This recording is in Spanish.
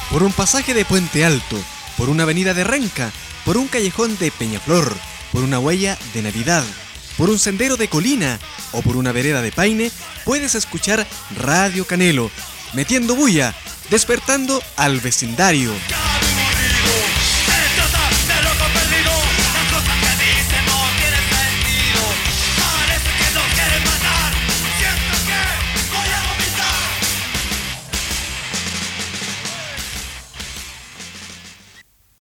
por un pasaje de Puente Alto, por una avenida de Renca, por un callejón de Peñaflor, por una huella de Navidad, por un sendero de Colina o por una vereda de Paine, puedes escuchar Radio Canelo, metiendo bulla, despertando al vecindario.